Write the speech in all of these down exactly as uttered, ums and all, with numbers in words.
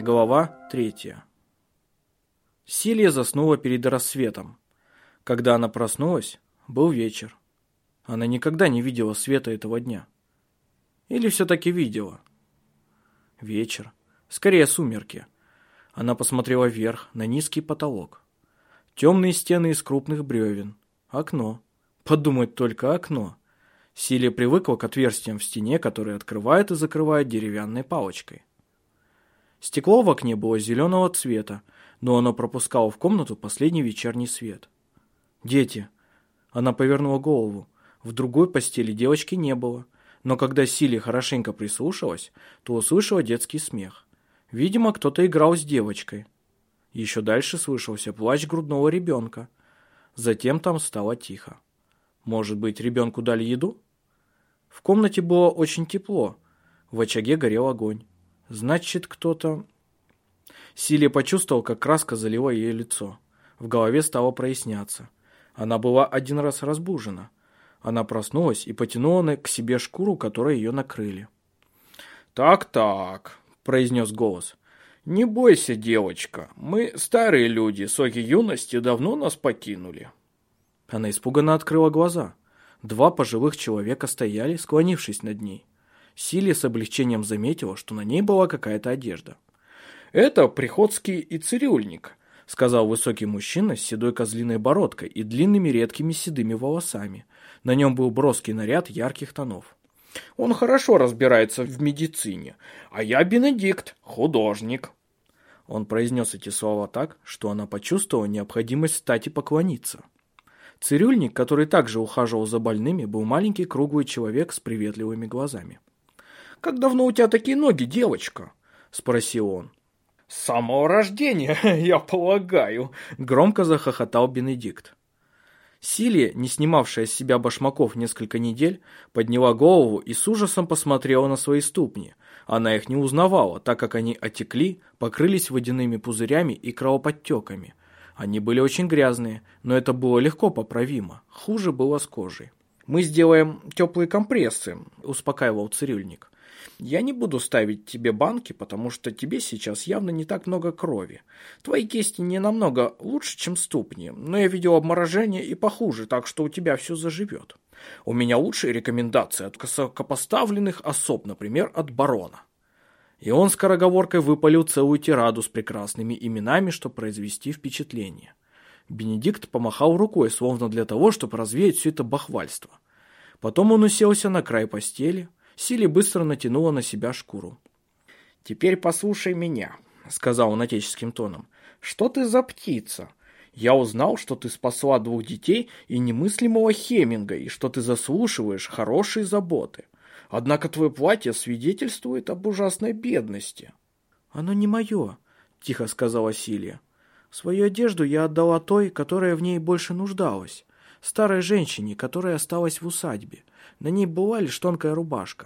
Глава третья. Силия заснула перед рассветом. Когда она проснулась, был вечер. Она никогда не видела света этого дня. Или все-таки видела? Вечер. Скорее сумерки. Она посмотрела вверх, на низкий потолок. Темные стены из крупных бревен. Окно. Подумать только, окно. Силия привыкла к отверстиям в стене, которые открывают и закрывают деревянной палочкой. Стекло в окне было зеленого цвета, но оно пропускало в комнату последний вечерний свет. «Дети!» Она повернула голову. В другой постели девочки не было, но когда Силия хорошенько прислушалась, то услышала детский смех. Видимо, кто-то играл с девочкой. Еще дальше слышался плач грудного ребенка. Затем там стало тихо. Может быть, ребенку дали еду? В комнате было очень тепло. В очаге горел огонь. Значит, кто-то... Силия почувствовала, как краска залила ее лицо. В голове стало проясняться. Она была один раз разбужена. Она проснулась и потянула к себе шкуру, которой ее накрыли. «Так-так», — произнес голос. «Не бойся, девочка. Мы, старые люди, соки юности, давно нас покинули». Она испуганно открыла глаза. Два пожилых человека стояли, склонившись над ней. Силия с облегчением заметила, что на ней была какая-то одежда. «Это приходский и цирюльник», — сказал высокий мужчина с седой козлиной бородкой и длинными редкими седыми волосами. На нем был броский наряд ярких тонов. «Он хорошо разбирается в медицине, а я Бенедикт, художник». Он произнес эти слова так, что она почувствовала необходимость встать и поклониться. Цирюльник, который также ухаживал за больными, был маленький круглый человек с приветливыми глазами. «Как давно у тебя такие ноги, девочка?» — спросил он. «С самого рождения, я полагаю», — громко захохотал Бенедикт. Силия, не снимавшая с себя башмаков несколько недель, подняла голову и с ужасом посмотрела на свои ступни. Она их не узнавала, так как они отекли, покрылись водяными пузырями и кровоподтеками. Они были очень грязные, но это было легко поправимо. Хуже было с кожей. «Мы сделаем теплые компрессы», — успокаивал цирюльник. «Я не буду ставить тебе банки, потому что тебе сейчас явно не так много крови. Твои кисти не намного лучше, чем ступни, но я видел обморожение и похуже, так что у тебя все заживет. У меня лучшие рекомендации от высокопоставленных особ, например, от барона». И он скороговоркой выпалил целую тираду с прекрасными именами, чтобы произвести впечатление. Бенедикт помахал рукой, словно для того, чтобы развеять все это бахвальство. Потом он уселся на край постели. Силия быстро натянула на себя шкуру. «Теперь послушай меня», — сказал он отеческим тоном. «Что ты за птица? Я узнал, что ты спасла двух детей и немыслимого Хеминга, и что ты заслуживаешь хорошей заботы. Однако твое платье свидетельствует об ужасной бедности». «Оно не мое», — тихо сказала Силия. «Свою одежду я отдала той, которая в ней больше нуждалась, старой женщине, которая осталась в усадьбе. На ней была лишь тонкая рубашка».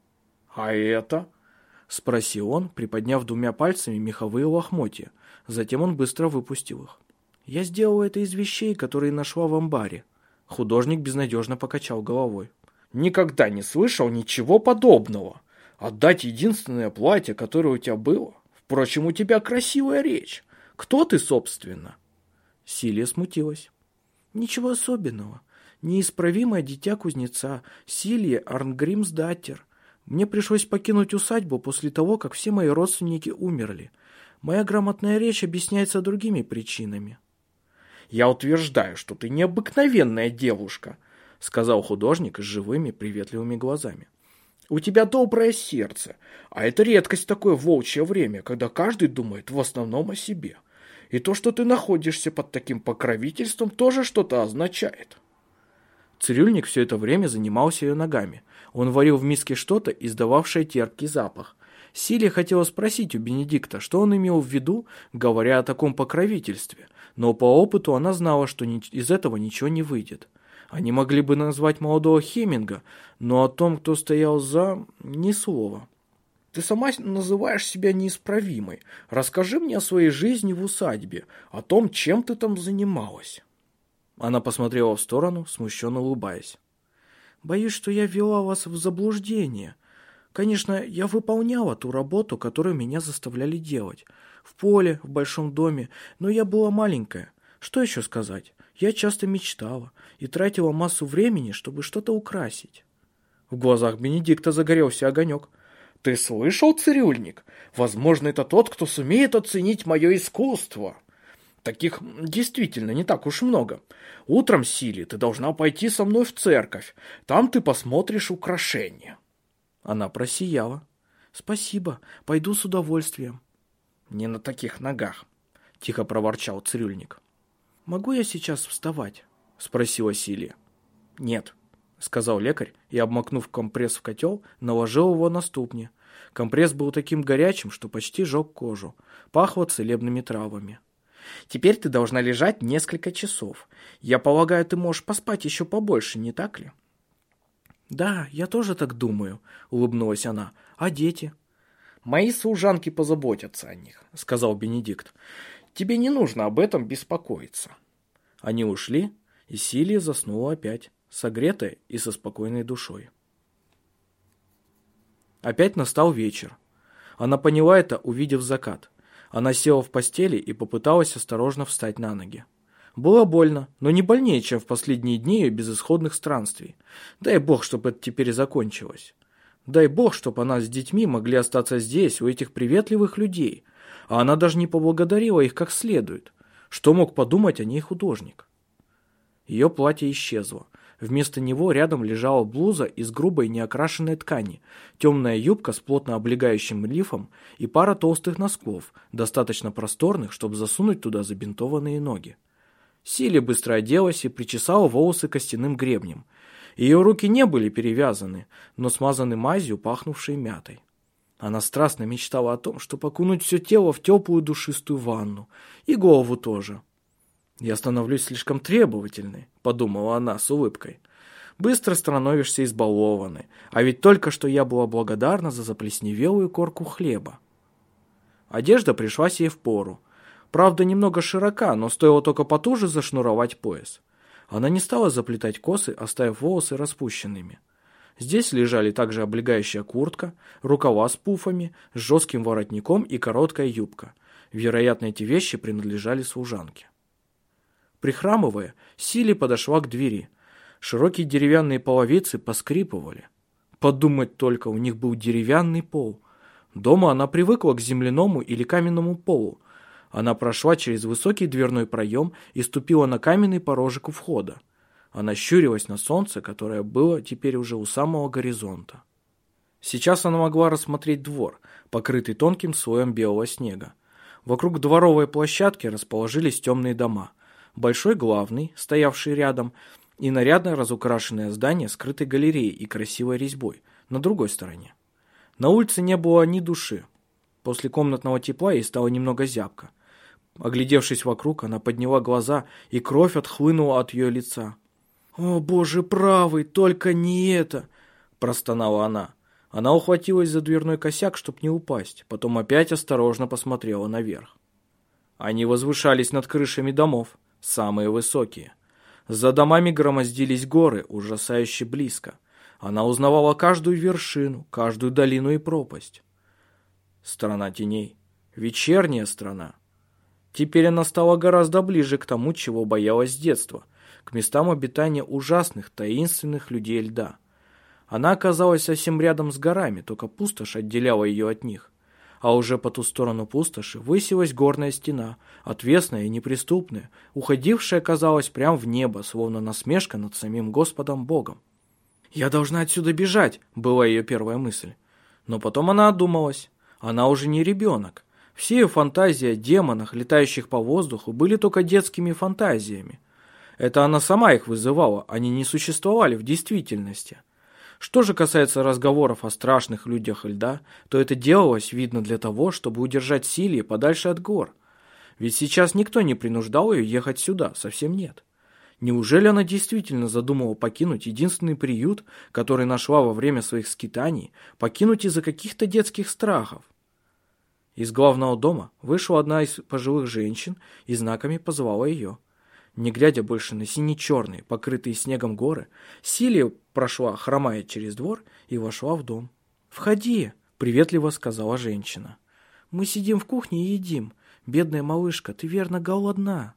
«А это?» — спросил он, приподняв двумя пальцами меховые лохмотья. Затем он быстро выпустил их. «Я сделала это из вещей, которые нашла в амбаре». Художник безнадежно покачал головой. «Никогда не слышал ничего подобного. Отдать единственное платье, которое у тебя было? Впрочем, у тебя красивая речь. Кто ты, собственно?» Силия смутилась. «Ничего особенного. Неисправимое дитя кузнеца, Силия Арнгримсдаттер. Мне пришлось покинуть усадьбу после того, как все мои родственники умерли. Моя грамотная речь объясняется другими причинами». «Я утверждаю, что ты необыкновенная девушка», — сказал художник с живыми приветливыми глазами. «У тебя доброе сердце, а это редкость такое волчье время, когда каждый думает в основном о себе. И то, что ты находишься под таким покровительством, тоже что-то означает». Цирюльник все это время занимался ее ногами. Он варил в миске что-то, издававшее терпкий запах. Силия хотела спросить у Бенедикта, что он имел в виду, говоря о таком покровительстве, но по опыту она знала, что из этого ничего не выйдет. Они могли бы назвать молодого Хеминга, но о том, кто стоял за, ни слова. «Ты сама называешь себя неисправимой. Расскажи мне о своей жизни в усадьбе, о том, чем ты там занималась». Она посмотрела в сторону, смущенно улыбаясь. «Боюсь, что я ввела вас в заблуждение. Конечно, я выполняла ту работу, которую меня заставляли делать. В поле, в большом доме, но я была маленькая. Что еще сказать? Я часто мечтала и тратила массу времени, чтобы что-то украсить. В глазах Бенедикта загорелся огонек. «Ты слышал, цирюльник? Возможно, это тот, кто сумеет оценить мое искусство. Таких действительно не так уж много. Утром, Сили, ты должна пойти со мной в церковь. Там ты посмотришь украшения». Она просияла. «Спасибо, пойду с удовольствием». «Не на таких ногах», — тихо проворчал цирюльник. «Могу я сейчас вставать?» — спросила Силия. «Нет», — сказал лекарь и, обмакнув компресс в котел, наложил его на ступни. Компресс был таким горячим, что почти жег кожу. Пахло целебными травами. «Теперь ты должна лежать несколько часов. Я полагаю, ты можешь поспать еще побольше, не так ли?» «Да, я тоже так думаю», — улыбнулась она. «А дети?» «Мои служанки позаботятся о них», — сказал Бенедикт. «Тебе не нужно об этом беспокоиться». Они ушли, и Силия заснула опять, согретая и со спокойной душой. Опять настал вечер. Она поняла это, увидев закат. Она села в постели и попыталась осторожно встать на ноги. Было больно, но не больнее, чем в последние дни ее безысходных странствий. Дай бог, чтобы это теперь закончилось. Дай бог, чтобы она с детьми могли остаться здесь, у этих приветливых людей. А она даже не поблагодарила их как следует. Что мог подумать о ней художник? Ее платье исчезло. Вместо него рядом лежала блуза из грубой неокрашенной ткани, темная юбка с плотно облегающим лифом и пара толстых носков, достаточно просторных, чтобы засунуть туда забинтованные ноги. Силия быстро оделась и причесала волосы костяным гребнем. Ее руки не были перевязаны, но смазаны мазью, пахнувшей мятой. Она страстно мечтала о том, чтобы окунуть все тело в теплую душистую ванну, и голову тоже. «Я становлюсь слишком требовательной», — подумала она с улыбкой. «Быстро становишься избалованной, а ведь только что я была благодарна за заплесневелую корку хлеба». Одежда пришлась ей впору. Правда, немного широка, но стоило только потуже зашнуровать пояс. Она не стала заплетать косы, оставив волосы распущенными. Здесь лежали также облегающая куртка, рукава с пуфами, с жестким воротником и короткая юбка. Вероятно, эти вещи принадлежали служанке. Прихрамывая, Сили подошла к двери. Широкие деревянные половицы поскрипывали. Подумать только, у них был деревянный пол. Дома она привыкла к земляному или каменному полу. Она прошла через высокий дверной проем и ступила на каменный порожек у входа. Она щурилась на солнце, которое было теперь уже у самого горизонта. Сейчас она могла рассмотреть двор, покрытый тонким слоем белого снега. Вокруг дворовой площадки расположились темные дома. Большой главный, стоявший рядом, и нарядно разукрашенное здание с крытой галереей и красивой резьбой на другой стороне. На улице не было ни души. После комнатного тепла ей стало немного зябко. Оглядевшись вокруг, она подняла глаза, и кровь отхлынула от ее лица. «О, Боже правый, только не это!» – простонала она. Она ухватилась за дверной косяк, чтобы не упасть, потом опять осторожно посмотрела наверх. Они возвышались над крышами домов, самые высокие. За домами громоздились горы, ужасающе близко. Она узнавала каждую вершину, каждую долину и пропасть. Страна теней. Вечерняя страна. Теперь она стала гораздо ближе к тому, чего боялась с детства, к местам обитания ужасных, таинственных людей льда. Она оказалась совсем рядом с горами, только пустошь отделяла ее от них. А уже по ту сторону пустоши высилась горная стена, отвесная и неприступная, уходившая, казалось, прямо в небо, словно насмешка над самим Господом Богом. «Я должна отсюда бежать», — была ее первая мысль. Но потом она одумалась. Она уже не ребенок. Все ее фантазии о демонах, летающих по воздуху, были только детскими фантазиями. Это она сама их вызывала, они не существовали в действительности. Что же касается разговоров о страшных людях льда, то это делалось, видно, для того, чтобы удержать Силии подальше от гор. Ведь сейчас никто не принуждал ее ехать сюда, совсем нет. Неужели она действительно задумала покинуть единственный приют, который нашла во время своих скитаний, покинуть из-за каких-то детских страхов? Из главного дома вышла одна из пожилых женщин и знаками позвала ее. Не глядя больше на сине-черные, покрытые снегом горы, Силия прошла, хромая через двор, и вошла в дом. «Входи», — приветливо сказала женщина. «Мы сидим в кухне и едим. Бедная малышка, ты верно голодна».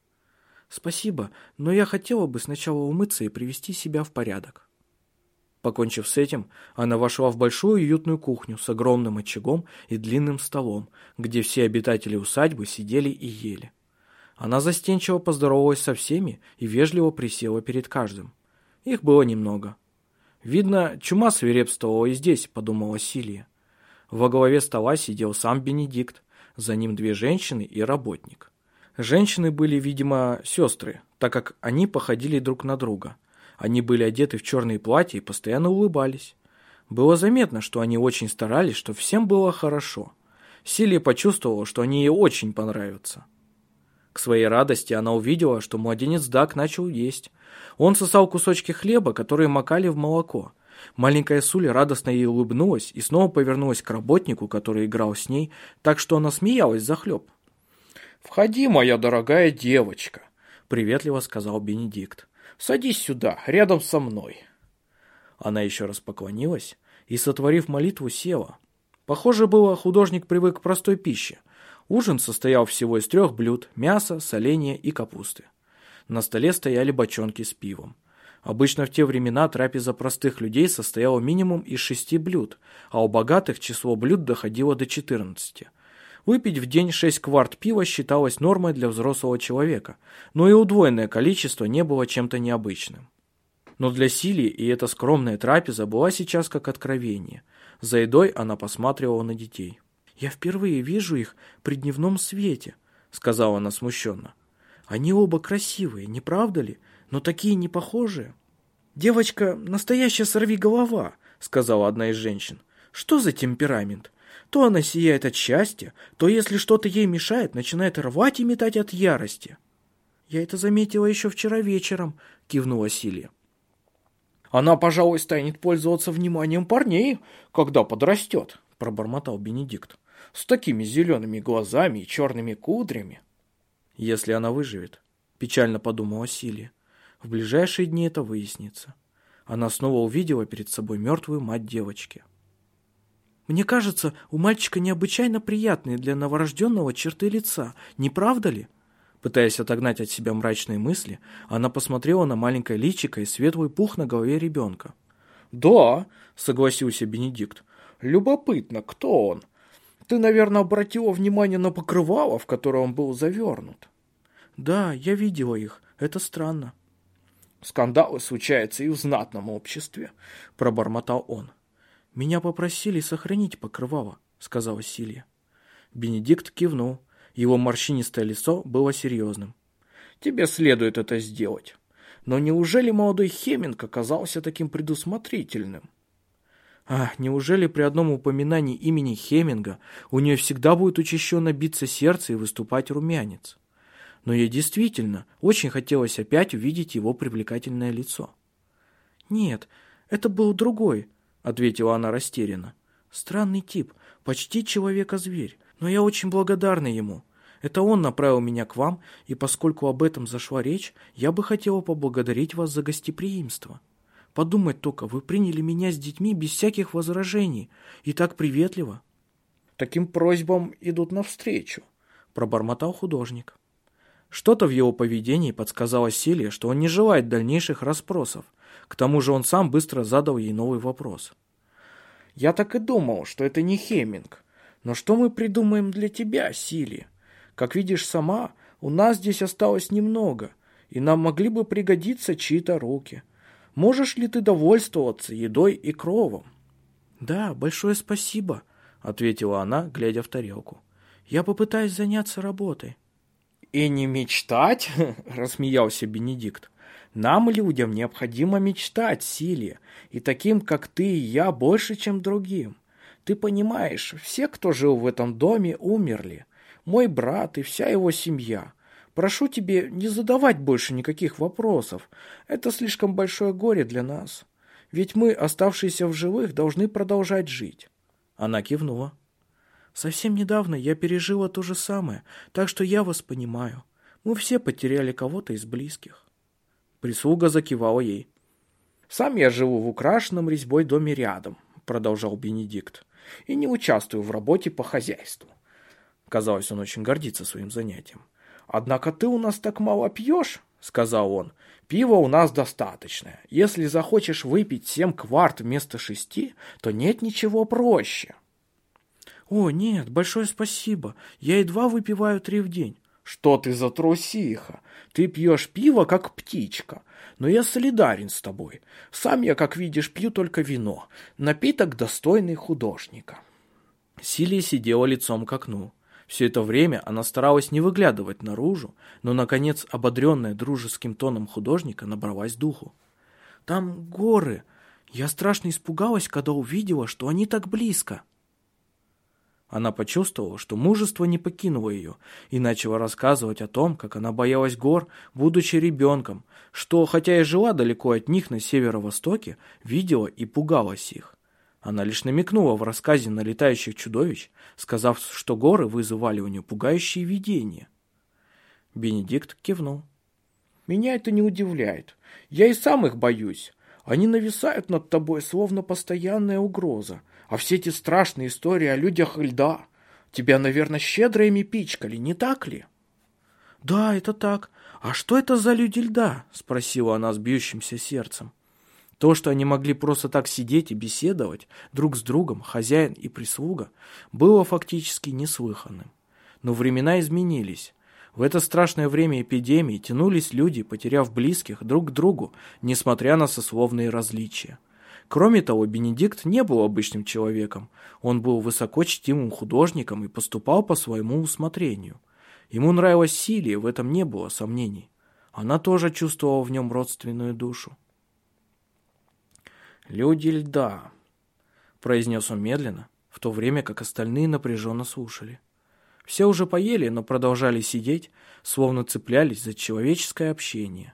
«Спасибо, но я хотела бы сначала умыться и привести себя в порядок». Покончив с этим, она вошла в большую уютную кухню с огромным очагом и длинным столом, где все обитатели усадьбы сидели и ели. Она застенчиво поздоровалась со всеми и вежливо присела перед каждым. Их было немного. «Видно, чума свирепствовала и здесь», — подумала Силия. Во главе стола сидел сам Бенедикт, за ним две женщины и работник. Женщины были, видимо, сестры, так как они походили друг на друга. Они были одеты в черные платья и постоянно улыбались. Было заметно, что они очень старались, чтобы всем было хорошо. Силия почувствовала, что они ей очень понравятся. К своей радости она увидела, что младенец Даг начал есть. Он сосал кусочки хлеба, которые макали в молоко. Маленькая Суля радостно ей улыбнулась и снова повернулась к работнику, который играл с ней, так что она смеялась захлеб. «Входи, моя дорогая девочка», — приветливо сказал Бенедикт. «Садись сюда, рядом со мной». Она еще раз поклонилась и, сотворив молитву, села. Похоже было, художник привык к простой пище. Ужин состоял всего из трех блюд – мяса, соленья и капусты. На столе стояли бочонки с пивом. Обычно в те времена трапеза простых людей состояла минимум из шести блюд, а у богатых число блюд доходило до четырнадцати. Выпить в день шесть кварт пива считалось нормой для взрослого человека, но и удвоенное количество не было чем-то необычным. Но для Силии и эта скромная трапеза была сейчас как откровение. За едой она посматривала на детей. «Я впервые вижу их при дневном свете», — сказала она смущенно. «Они оба красивые, не правда ли? Но такие не похожие». «Девочка настоящая сорвиголова», — сказала одна из женщин. «Что за темперамент? То она сияет от счастья, то, если что-то ей мешает, начинает рвать и метать от ярости». «Я это заметила еще вчера вечером», — кивнула Силия. «Она, пожалуй, станет пользоваться вниманием парней, когда подрастет», — пробормотал Бенедикт. «С такими зелеными глазами и черными кудрями». «Если она выживет», — печально подумала Силия. «В ближайшие дни это выяснится». Она снова увидела перед собой мертвую мать девочки. «Мне кажется, у мальчика необычайно приятные для новорожденного черты лица, не правда ли?» Пытаясь отогнать от себя мрачные мысли, она посмотрела на маленькое личико и светлый пух на голове ребенка. «Да», — согласился Бенедикт, — «любопытно, кто он? Ты, наверное, обратила внимание на покрывало, в которое он был завернут». «Да, я видела их. Это странно». «Скандалы случаются и в знатном обществе», — пробормотал он. «Меня попросили сохранить покрывало», — сказала Силия. Бенедикт кивнул. Его морщинистое лицо было серьезным. «Тебе следует это сделать. Но неужели молодой Хеминг оказался таким предусмотрительным?» А, неужели при одном упоминании имени Хеминга у нее всегда будет учащенно биться сердце и выступать румянец? Но ей действительно очень хотелось опять увидеть его привлекательное лицо. «Нет, это был другой», — ответила она растерянно. «Странный тип, почти человека-зверь, но я очень благодарна ему. Это он направил меня к вам, и поскольку об этом зашла речь, я бы хотела поблагодарить вас за гостеприимство. Подумать только, вы приняли меня с детьми без всяких возражений, и так приветливо». «Таким просьбам идут навстречу», — пробормотал художник. Что-то в его поведении подсказало Силе, что он не желает дальнейших расспросов. К тому же он сам быстро задал ей новый вопрос. «Я так и думал, что это не Хеминг. Но что мы придумаем для тебя, Силия? Как видишь сама, у нас здесь осталось немного, и нам могли бы пригодиться чьи-то руки. Можешь ли ты довольствоваться едой и кровом?» «Да, большое спасибо», — ответила она, глядя в тарелку. «Я попытаюсь заняться работой». «И не мечтать?» — рассмеялся Бенедикт. «Нам, людям, необходимо мечтать, Силия, и таким, как ты и я, больше, чем другим. Ты понимаешь, все, кто жил в этом доме, умерли. Мой брат и вся его семья. Прошу тебе не задавать больше никаких вопросов. Это слишком большое горе для нас. Ведь мы, оставшиеся в живых, должны продолжать жить». Она кивнула. «Совсем недавно я пережила то же самое, так что я вас понимаю. Мы все потеряли кого-то из близких». Прислуга закивала ей. «Сам я живу в украшенном резьбой доме рядом», продолжал Бенедикт, — «и не участвую в работе по хозяйству». Казалось, он очень гордится своим занятием. «Однако ты у нас так мало пьешь», — сказал он. «Пива у нас достаточно. Если захочешь выпить семь кварт вместо шести, то нет ничего проще». «О, нет, большое спасибо. Я едва выпиваю три в день». «Что ты за трусиха? Ты пьешь пиво, как птичка. Но я солидарен с тобой. Сам я, как видишь, пью только вино. Напиток, достойный художника». Силия сидела лицом к окну. Все это время она старалась не выглядывать наружу, но, наконец, ободренная дружеским тоном художника, набралась духу. «Там горы. Я страшно испугалась, когда увидела, что они так близко». Она почувствовала, что мужество не покинуло ее, и начала рассказывать о том, как она боялась гор, будучи ребенком, что, хотя и жила далеко от них на северо-востоке, видела и пугалась их. Она лишь намекнула в рассказе на летающих чудовищ, сказав, что горы вызывали у нее пугающие видения. Бенедикт кивнул. «Меня это не удивляет. Я и сам их боюсь. Они нависают над тобой, словно постоянная угроза. А все эти страшные истории о людях льда. Тебя, наверное, щедро ими пичкали, не так ли?» «Да, это так. А что это за люди льда?» — спросила она с бьющимся сердцем. То, что они могли просто так сидеть и беседовать друг с другом, хозяин и прислуга, было фактически неслыханным. Но времена изменились. В это страшное время эпидемии тянулись люди, потеряв близких друг к другу, несмотря на сословные различия. Кроме того, Бенедикт не был обычным человеком. Он был высоко чтимым художником и поступал по своему усмотрению. Ему нравилась Силия, в этом не было сомнений. Она тоже чувствовала в нем родственную душу. «Люди льда», — произнес он медленно, в то время как остальные напряженно слушали. Все уже поели, но продолжали сидеть, словно цеплялись за человеческое общение.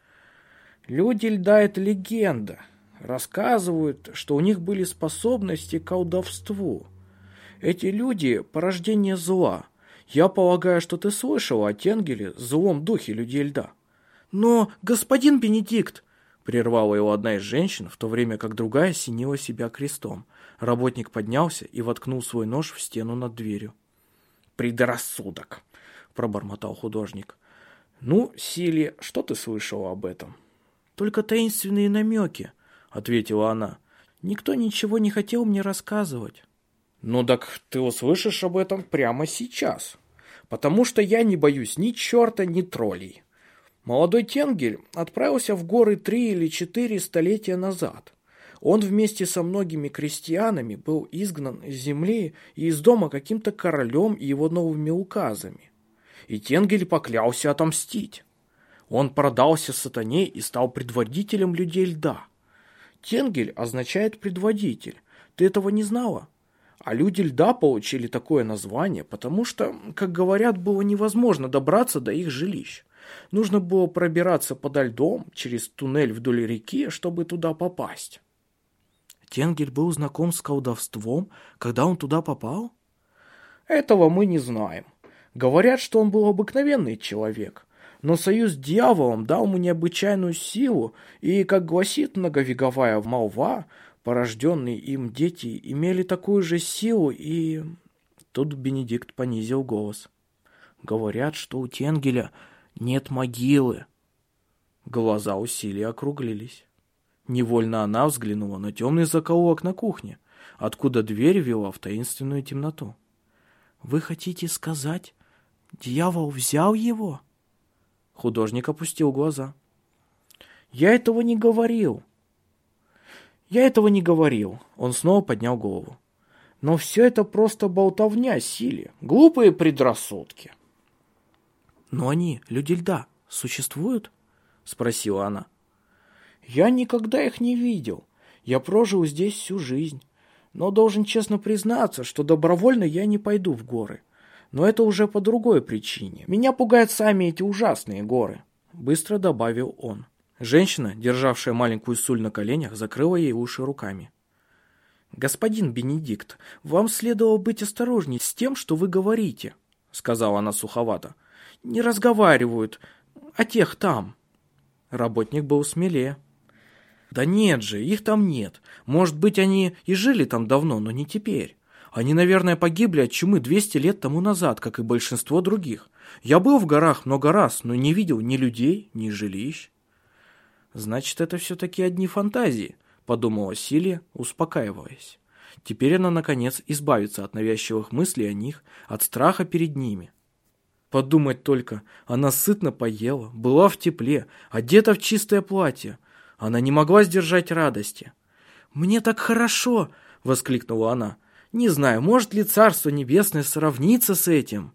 «Люди льда — это легенда. Рассказывают, что у них были способности к колдовству. Эти люди — порождение зла. Я полагаю, что ты слышал о Тенгеле, злом духе людей льда». «Но, господин Бенедикт!» — прервала его одна из женщин, в то время как другая осенила себя крестом. Работник поднялся и воткнул свой нож в стену над дверью. «Предрассудок!» — пробормотал художник. «Ну, Силия, что ты слышала об этом?» «Только таинственные намеки», — ответила она. «Никто ничего не хотел мне рассказывать». «Ну так ты услышишь об этом прямо сейчас, потому что я не боюсь ни черта, ни троллей. Молодой Тенгель отправился в горы три или четыре столетия назад. Он вместе со многими крестьянами был изгнан из земли и из дома каким-то королем и его новыми указами. И Тенгель поклялся отомстить. Он продался сатане и стал предводителем людей льда. Тенгель означает предводитель. Ты этого не знала? А люди льда получили такое название, потому что, как говорят, было невозможно добраться до их жилищ. Нужно было пробираться подо льдом через туннель вдоль реки, чтобы туда попасть. Тенгель был знаком с колдовством, когда он туда попал? Этого мы не знаем. Говорят, что он был обыкновенный человек, но союз с дьяволом дал ему необычайную силу, и, как гласит многовековая молва, порожденные им дети имели такую же силу, и... Тут Бенедикт понизил голос. Говорят, что у Тенгеля нет могилы. Глаза у Силии округлились. Невольно она взглянула на темный закоулок на кухне, откуда дверь вела в таинственную темноту. «Вы хотите сказать, дьявол взял его?» Художник опустил глаза. «Я этого не говорил. Я этого не говорил». Он снова поднял голову. «Но все это просто болтовня, Силия, глупые предрассудки». «Но они, люди льда, существуют?» — спросила она. «Я никогда их не видел. Я прожил здесь всю жизнь. Но должен честно признаться, что добровольно я не пойду в горы. Но это уже по другой причине. Меня пугают сами эти ужасные горы», — быстро добавил он. Женщина, державшая маленькую Суль на коленях, закрыла ей уши руками. «Господин Бенедикт, вам следовало быть осторожней с тем, что вы говорите», — сказала она суховато. «Не разговаривают о тех там». Работник был смелее. Да нет же, их там нет. Может быть, они и жили там давно, но не теперь. Они, наверное, погибли от чумы двести лет тому назад, как и большинство других. Я был в горах много раз, но не видел ни людей, ни жилищ. Значит, это все-таки одни фантазии, подумала Силия, успокаиваясь. Теперь она, наконец, избавится от навязчивых мыслей о них, от страха перед ними. Подумать только, она сытно поела, была в тепле, одета в чистое платье. Она не могла сдержать радости. «Мне так хорошо!» — воскликнула она. «Не знаю, может ли Царство Небесное сравниться с этим?»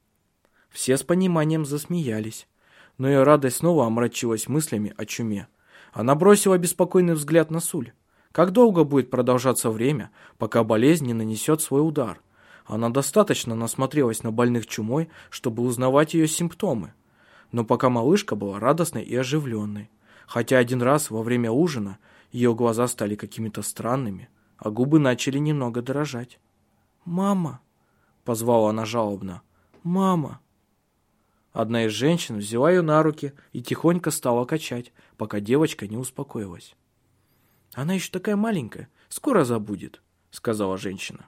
Все с пониманием засмеялись, но ее радость снова омрачилась мыслями о чуме. Она бросила беспокойный взгляд на Суль. Как долго будет продолжаться время, пока болезнь не нанесет свой удар? Она достаточно насмотрелась на больных чумой, чтобы узнавать ее симптомы. Но пока малышка была радостной и оживленной. Хотя один раз во время ужина ее глаза стали какими-то странными, а губы начали немного дрожать. «Мама!» — позвала она жалобно. «Мама!» Одна из женщин взяла ее на руки и тихонько стала качать, пока девочка не успокоилась. «Она еще такая маленькая, скоро забудет», — сказала женщина.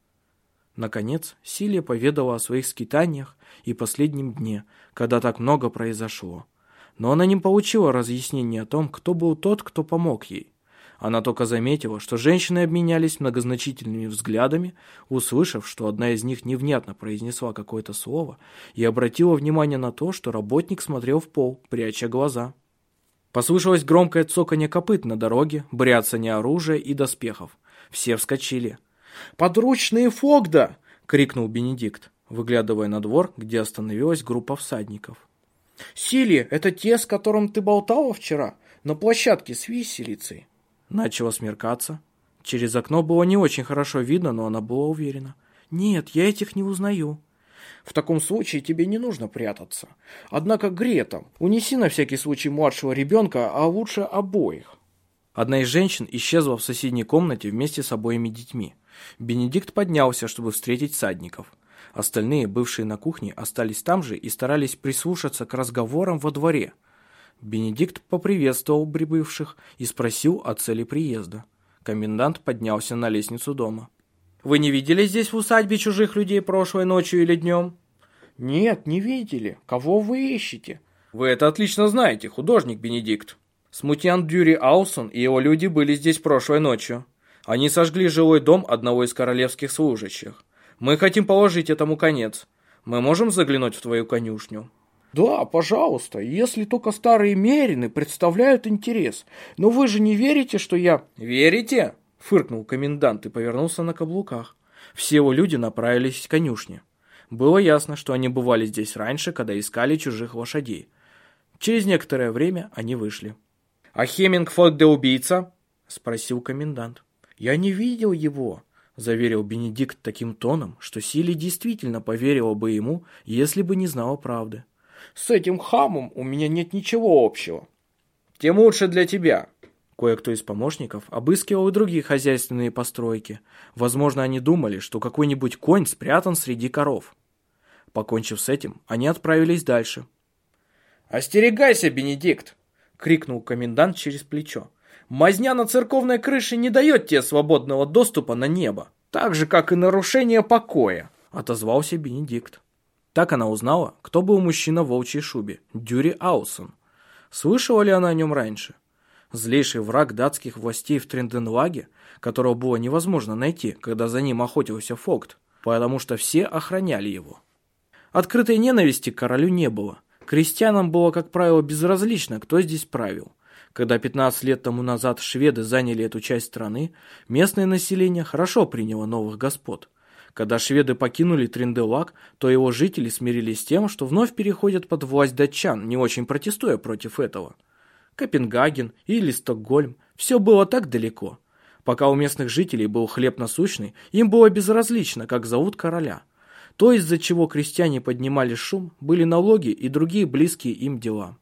Наконец, Силия поведала о своих скитаниях и последнем дне, когда так много произошло. Но она не получила разъяснений о том, кто был тот, кто помог ей. Она только заметила, что женщины обменялись многозначительными взглядами, услышав, что одна из них невнятно произнесла какое-то слово, и обратила внимание на то, что работник смотрел в пол, пряча глаза. Послышалось громкое цоканье копыт на дороге, бряцание оружия и доспехов. Все вскочили. «Подручные Фогда!» — крикнул Бенедикт, выглядывая на двор, где остановилась группа всадников. «Силия, это те, с которым ты болтала вчера, на площадке с виселицей?» Начало смеркаться. Через окно было не очень хорошо видно, но она была уверена. «Нет, я этих не узнаю». «В таком случае тебе не нужно прятаться. Однако, Грета, унеси на всякий случай младшего ребенка, а лучше обоих». Одна из женщин исчезла в соседней комнате вместе с обоими детьми. Бенедикт поднялся, чтобы встретить всадников. Остальные, бывшие на кухне, остались там же и старались прислушаться к разговорам во дворе. Бенедикт поприветствовал прибывших и спросил о цели приезда. Комендант поднялся на лестницу дома. «Вы не видели здесь в усадьбе чужих людей прошлой ночью или днем?» «Нет, не видели. Кого вы ищете?» «Вы это отлично знаете, художник Бенедикт. Смутьян Дюри Аусон и его люди были здесь прошлой ночью. Они сожгли жилой дом одного из королевских служащих. Мы хотим положить этому конец. Мы можем заглянуть в твою конюшню?» «Да, пожалуйста, если только старые мерины представляют интерес. Но вы же не верите, что я...» «Верите?» — фыркнул комендант и повернулся на каблуках. Все его люди направились к конюшне. Было ясно, что они бывали здесь раньше, когда искали чужих лошадей. Через некоторое время они вышли. «А Хемингфорд де убийца?» — спросил комендант. «Я не видел его», — заверил Бенедикт таким тоном, что Силия действительно поверила бы ему, если бы не знала правды. «С этим хамом у меня нет ничего общего». «Тем лучше для тебя». Кое-кто из помощников обыскивал и другие хозяйственные постройки. Возможно, они думали, что какой-нибудь конь спрятан среди коров. Покончив с этим, они отправились дальше. «Остерегайся, Бенедикт!» — крикнул комендант через плечо. «Мазня на церковной крыше не дает тебе свободного доступа на небо, так же, как и нарушение покоя», — отозвался Бенедикт. Так она узнала, кто был мужчина в волчьей шубе, Дюри Аусон. Слышала ли она о нем раньше? Злейший враг датских властей в Тренденлаге, которого было невозможно найти, когда за ним охотился Фогд, потому что все охраняли его. Открытой ненависти к королю не было. Крестьянам было, как правило, безразлично, кто здесь правил. Когда пятнадцать лет тому назад шведы заняли эту часть страны, местное население хорошо приняло новых господ. Когда шведы покинули Тренделаг, то его жители смирились с тем, что вновь переходят под власть датчан, не очень протестуя против этого. Копенгаген или Стокгольм – все было так далеко. Пока у местных жителей был хлеб насущный, им было безразлично, как зовут короля. То, из-за чего крестьяне поднимали шум, были налоги и другие близкие им дела.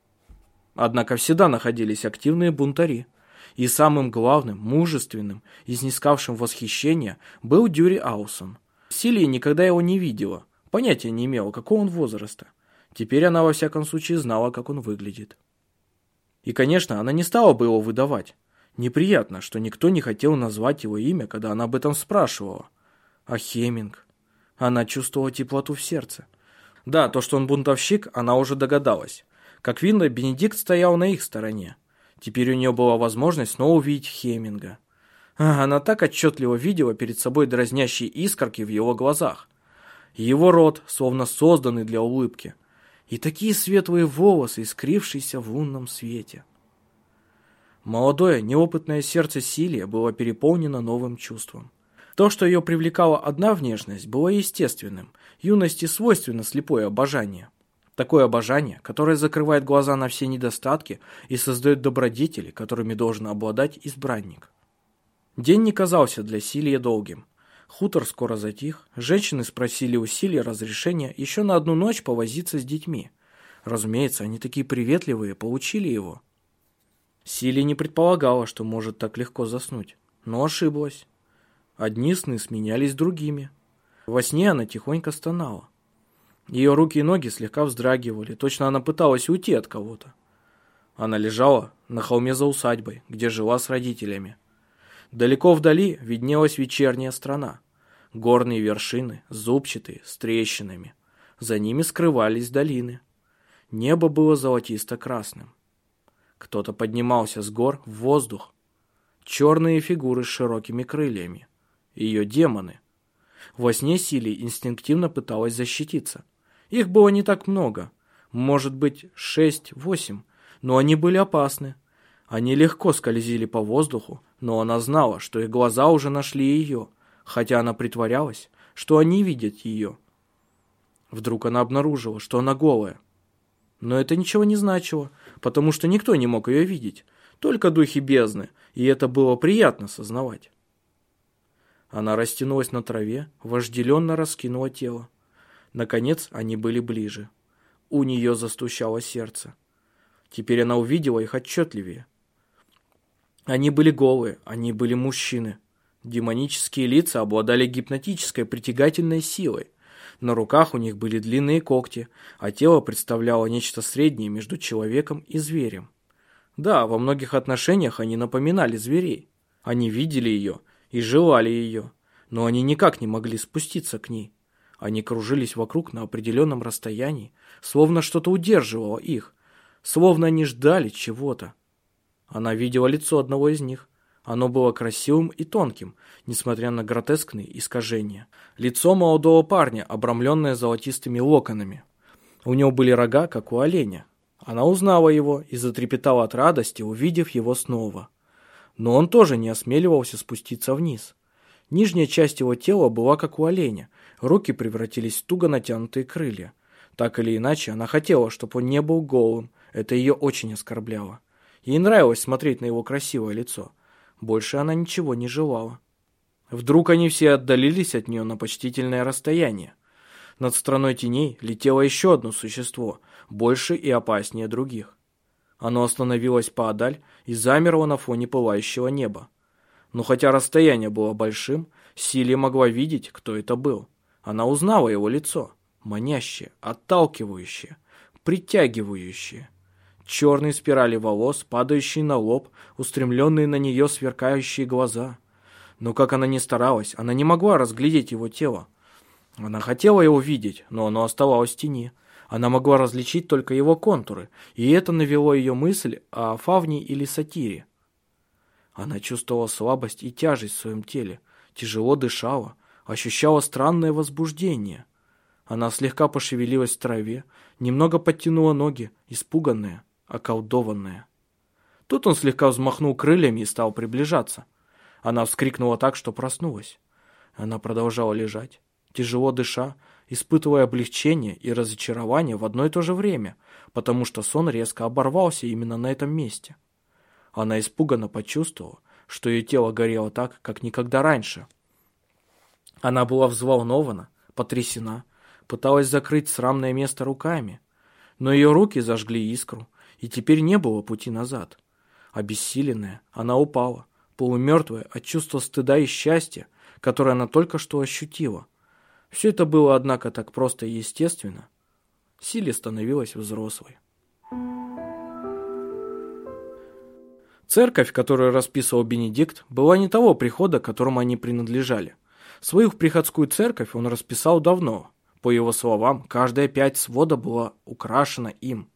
Однако всегда находились активные бунтари. И самым главным, мужественным и снискавшим восхищение был Дюри Аусон. Силия никогда его не видела, понятия не имела, какого он возраста. Теперь она во всяком случае знала, как он выглядит. И, конечно, она не стала бы его выдавать. Неприятно, что никто не хотел назвать его имя, когда она об этом спрашивала. А Хеминг? Она чувствовала теплоту в сердце. Да, то, что он бунтовщик, она уже догадалась. Как видно, Бенедикт стоял на их стороне. Теперь у нее была возможность снова увидеть Хеминга. А, она так отчетливо видела перед собой дразнящие искорки в его глазах. Его рот, словно созданный для улыбки. И такие светлые волосы, искрившиеся в лунном свете. Молодое, неопытное сердце Силия было переполнено новым чувством. То, что ее привлекала одна внешность, было естественным. Юности свойственно слепое обожание. Такое обожание, которое закрывает глаза на все недостатки и создает добродетели, которыми должен обладать избранник. День не казался для Силия долгим. Хутор скоро затих. Женщины спросили у Силия разрешения еще на одну ночь повозиться с детьми. Разумеется, они такие приветливые, получили его. Силия не предполагала, что может так легко заснуть, но ошиблась. Одни сны сменялись другими. Во сне она тихонько стонала. Ее руки и ноги слегка вздрагивали, точно она пыталась уйти от кого-то. Она лежала на холме за усадьбой, где жила с родителями. Далеко вдали виднелась вечерняя страна. Горные вершины, зубчатые, с трещинами. За ними скрывались долины. Небо было золотисто-красным. Кто-то поднимался с гор в воздух. Черные фигуры с широкими крыльями. Ее демоны. Во сне Силия инстинктивно пыталась защититься. Их было не так много. Может быть, шесть-восемь. Но они были опасны. Они легко скользили по воздуху, но она знала, что их глаза уже нашли ее, хотя она притворялась, что они видят ее. Вдруг она обнаружила, что она голая. Но это ничего не значило, потому что никто не мог ее видеть, только духи бездны, и это было приятно сознавать. Она растянулась на траве, вожделенно раскинула тело. Наконец они были ближе. У нее застучало сердце. Теперь она увидела их отчетливее. Они были голые, они были мужчины. Демонические лица обладали гипнотической притягательной силой. На руках у них были длинные когти, а тело представляло нечто среднее между человеком и зверем. Да, во многих отношениях они напоминали зверей. Они видели ее и желали ее, но они никак не могли спуститься к ней. Они кружились вокруг на определенном расстоянии, словно что-то удерживало их, словно они ждали чего-то. Она видела лицо одного из них. Оно было красивым и тонким, несмотря на гротескные искажения. Лицо молодого парня, обрамленное золотистыми локонами. У него были рога, как у оленя. Она узнала его и затрепетала от радости, увидев его снова. Но он тоже не осмеливался спуститься вниз. Нижняя часть его тела была, как у оленя. Руки превратились в туго натянутые крылья. Так или иначе, она хотела, чтобы он не был голым. Это ее очень оскорбляло. Ей нравилось смотреть на его красивое лицо. Больше она ничего не желала. Вдруг они все отдалились от нее на почтительное расстояние. Над страной теней летело еще одно существо, больше и опаснее других. Оно остановилось поодаль и замерло на фоне пылающего неба. Но хотя расстояние было большим, Силия могла видеть, кто это был. Она узнала его лицо. Манящее, отталкивающее, притягивающее. Черные спирали волос, падающие на лоб, устремленные на нее сверкающие глаза. Но как она ни старалась, она не могла разглядеть его тело. Она хотела его видеть, но оно оставалось в тени. Она могла различить только его контуры, и это навело ее мысль о фавне или сатире. Она чувствовала слабость и тяжесть в своем теле, тяжело дышала, ощущала странное возбуждение. Она слегка пошевелилась в траве, немного подтянула ноги, испуганная, околдованная. Тут он слегка взмахнул крыльями и стал приближаться. Она вскрикнула так, что проснулась. Она продолжала лежать, тяжело дыша, испытывая облегчение и разочарование в одно и то же время, потому что сон резко оборвался именно на этом месте. Она испуганно почувствовала, что ее тело горело так, как никогда раньше. Она была взволнована, потрясена, пыталась закрыть срамное место руками, но ее руки зажгли искру, и теперь не было пути назад. Обессиленная, она упала, полумертвая от чувства стыда и счастья, которое она только что ощутила. Все это было, однако, так просто и естественно. Силия становилась взрослой. Церковь, которую расписывал Бенедикт, была не того прихода, которому они принадлежали. Свою приходскую церковь он расписал давно. По его словам, каждая пять свода была украшена им.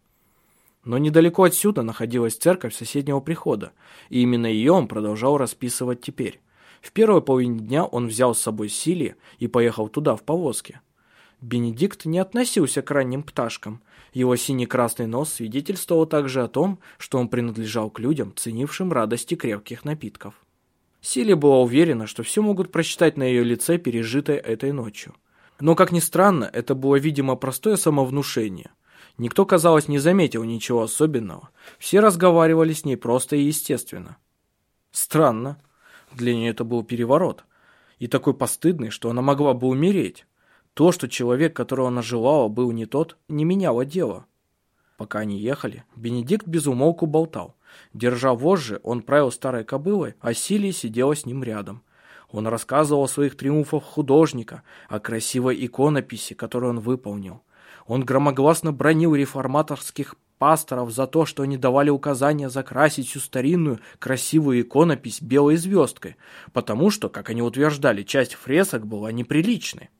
Но недалеко отсюда находилась церковь соседнего прихода, и именно ее он продолжал расписывать теперь. В первой половине дня он взял с собой Силия и поехал туда в повозке. Бенедикт не относился к ранним пташкам. Его синий-красный нос свидетельствовал также о том, что он принадлежал к людям, ценившим радости крепких напитков. Силия была уверена, что все могут прочитать на ее лице, пережитое этой ночью. Но, как ни странно, это было, видимо, простое самовнушение. Никто, казалось, не заметил ничего особенного. Все разговаривали с ней просто и естественно. Странно. Для нее это был переворот. И такой постыдный, что она могла бы умереть. То, что человек, которого она желала, был не тот, не меняло дело. Пока они ехали, Бенедикт безумолку болтал. Держа вожжи, он правил старой кобылой, а Силия сидела с ним рядом. Он рассказывал о своих триумфах художника, о красивой иконописи, которую он выполнил. Он громогласно бранил реформаторских пасторов за то, что они давали указания закрасить всю старинную красивую иконопись белой звездкой, потому что, как они утверждали, часть фресок была неприличной.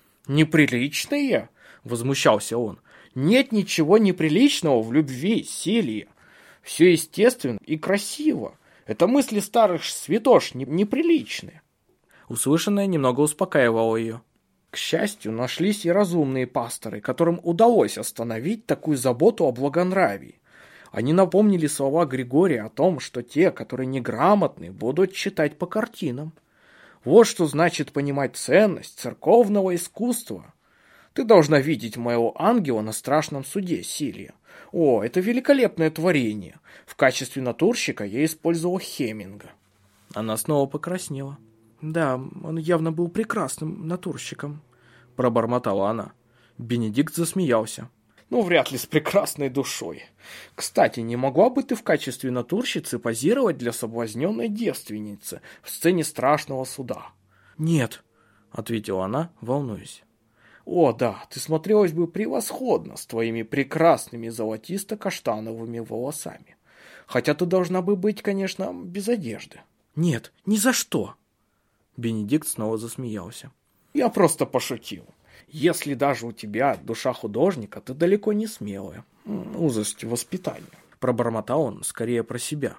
«Неприличные?» — возмущался он. «Нет ничего неприличного в любви, Силия. Все естественно и красиво. Это мысли старых святош не, неприличные». Услышанное немного успокаивало ее. К счастью, нашлись и разумные пасторы, которым удалось остановить такую заботу о благонравии. Они напомнили слова Григория о том, что те, которые неграмотны, будут читать по картинам. Вот что значит понимать ценность церковного искусства. Ты должна видеть моего ангела на страшном суде, Силия. О, это великолепное творение. В качестве натурщика я использовал Хеминга. Она снова покраснела. Да, он явно был прекрасным натурщиком, пробормотала она. Бенедикт засмеялся. Ну, вряд ли с прекрасной душой. Кстати, не могла бы ты в качестве натурщицы позировать для соблазненной девственницы в сцене страшного суда? Нет, ответила она, волнуясь. О, да, ты смотрелась бы превосходно с твоими прекрасными золотисто-каштановыми волосами. Хотя ты должна бы быть, конечно, без одежды. Нет, ни за что. Бенедикт снова засмеялся. Я просто пошутил. Если даже у тебя душа художника, ты далеко не смелая. Узость воспитания. Пробормотал он скорее про себя.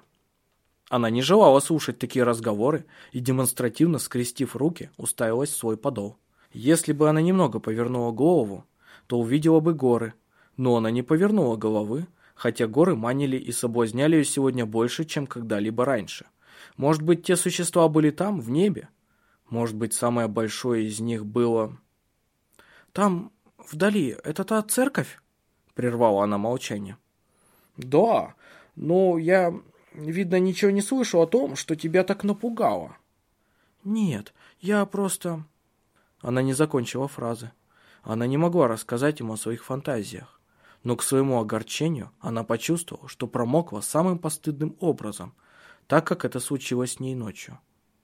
Она не желала слушать такие разговоры и, демонстративно скрестив руки, уставилась в свой подол. Если бы она немного повернула голову, то увидела бы горы. Но она не повернула головы, хотя горы манили и соблазняли ее сегодня больше, чем когда-либо раньше. Может быть, те существа были там, в небе? Может быть, самое большое из них было... «Там, вдали, это та церковь?» — прервала она молчание. «Да, но я, видно, ничего не слышу о том, что тебя так напугало». «Нет, я просто...» Она не закончила фразы. Она не могла рассказать ему о своих фантазиях. Но к своему огорчению она почувствовала, что промокла самым постыдным образом, так как это случилось с ней ночью.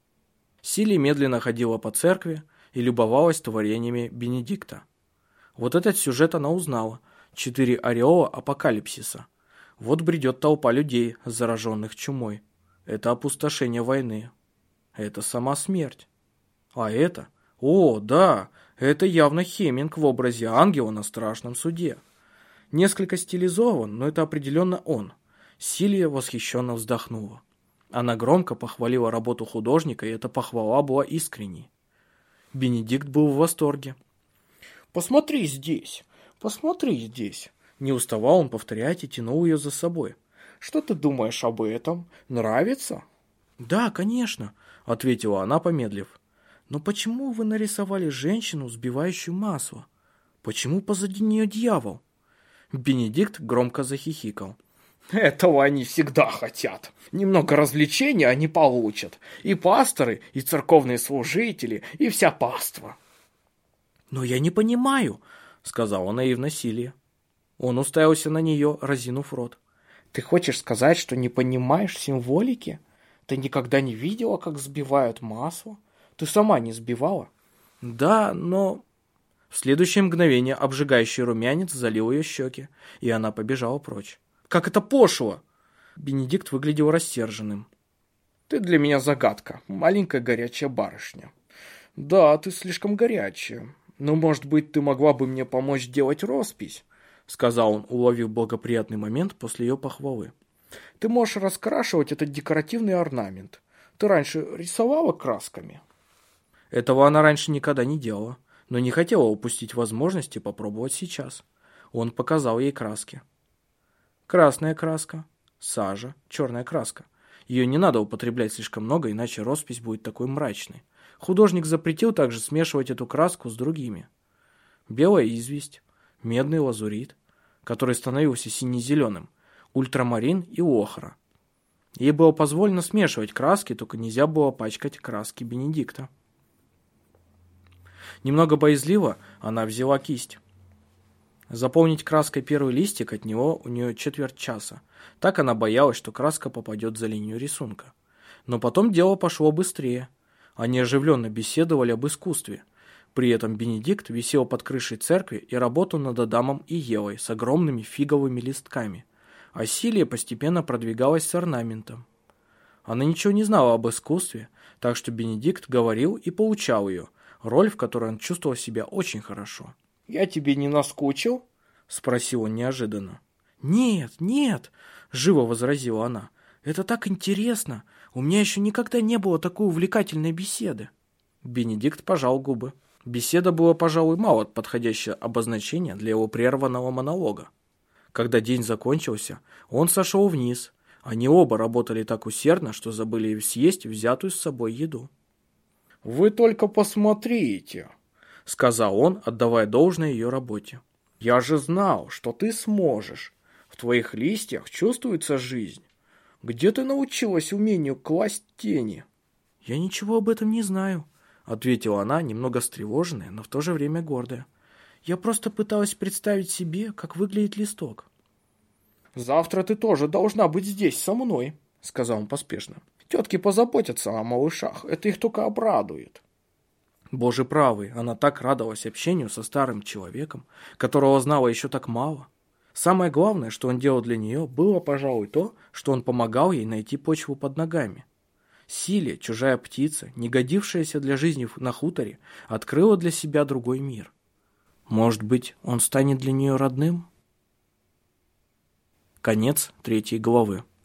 Силия медленно ходила по церкви и любовалась творениями Бенедикта. Вот этот сюжет она узнала. Четыре ореола апокалипсиса. Вот бредет толпа людей, зараженных чумой. Это опустошение войны. Это сама смерть. А это... О, да, это явно Хеминг в образе ангела на страшном суде. Несколько стилизован, но это определенно он. Силия восхищенно вздохнула. Она громко похвалила работу художника, и эта похвала была искренней. Бенедикт был в восторге. «Посмотри здесь, посмотри здесь!» Не уставал он повторять и тянул ее за собой. «Что ты думаешь об этом? Нравится?» «Да, конечно», — ответила она, помедлив. «Но почему вы нарисовали женщину, сбивающую масло? Почему позади нее дьявол?» Бенедикт громко захихикал. «Этого они всегда хотят. Немного развлечения они получат. И пасторы, и церковные служители, и вся паства». «Но я не понимаю», — сказала наивно Силия. Он уставился на нее, разинув рот. «Ты хочешь сказать, что не понимаешь символики? Ты никогда не видела, как сбивают масло? Ты сама не сбивала?» «Да, но...» В следующее мгновение обжигающий румянец залил ее щеки, и она побежала прочь. «Как это пошло!» Бенедикт выглядел рассерженным. «Ты для меня загадка, маленькая горячая барышня». «Да, ты слишком горячая. Но, может быть, ты могла бы мне помочь делать роспись?» Сказал он, уловив благоприятный момент после ее похвалы. «Ты можешь раскрашивать этот декоративный орнамент. Ты раньше рисовала красками?» Этого она раньше никогда не делала, но не хотела упустить возможности попробовать сейчас. Он показал ей краски. Красная краска, сажа, черная краска. Ее не надо употреблять слишком много, иначе роспись будет такой мрачной. Художник запретил также смешивать эту краску с другими. Белая известь, медный лазурит, который становился сине-зеленым, ультрамарин и охра. Ей было позволено смешивать краски, только нельзя было пачкать краски Бенедикта. Немного боязливо она взяла кисть. Заполнить краской первый листик от него у нее четверть часа. Так она боялась, что краска попадет за линию рисунка. Но потом дело пошло быстрее. Они оживленно беседовали об искусстве. При этом Бенедикт висел под крышей церкви и работал над Адамом и Евой с огромными фиговыми листками. А Силия постепенно продвигалась с орнаментом. Она ничего не знала об искусстве, так что Бенедикт говорил и поучал ее, роль, в которой он чувствовал себя очень хорошо. «Я тебе не наскучил?» — спросил он неожиданно. «Нет, нет!» — живо возразила она. «Это так интересно! У меня еще никогда не было такой увлекательной беседы!» Бенедикт пожал губы. Беседа была, пожалуй, мало подходящее обозначение для его прерванного монолога. Когда день закончился, он сошел вниз. Они оба работали так усердно, что забыли съесть взятую с собой еду. «Вы только посмотрите!» — сказал он, отдавая должное ее работе. «Я же знал, что ты сможешь. В твоих листьях чувствуется жизнь. Где ты научилась умению класть тени?» «Я ничего об этом не знаю», — ответила она, немного встревоженная, но в то же время гордая. «Я просто пыталась представить себе, как выглядит листок». «Завтра ты тоже должна быть здесь со мной», — сказал он поспешно. «Тетки позаботятся о малышах, это их только обрадует». Боже правый, она так радовалась общению со старым человеком, которого знала еще так мало. Самое главное, что он делал для нее, было, пожалуй, то, что он помогал ей найти почву под ногами. Силия, чужая птица, не годившаяся для жизни на хуторе, открыла для себя другой мир. Может быть, он станет для нее родным? Конец третьей главы.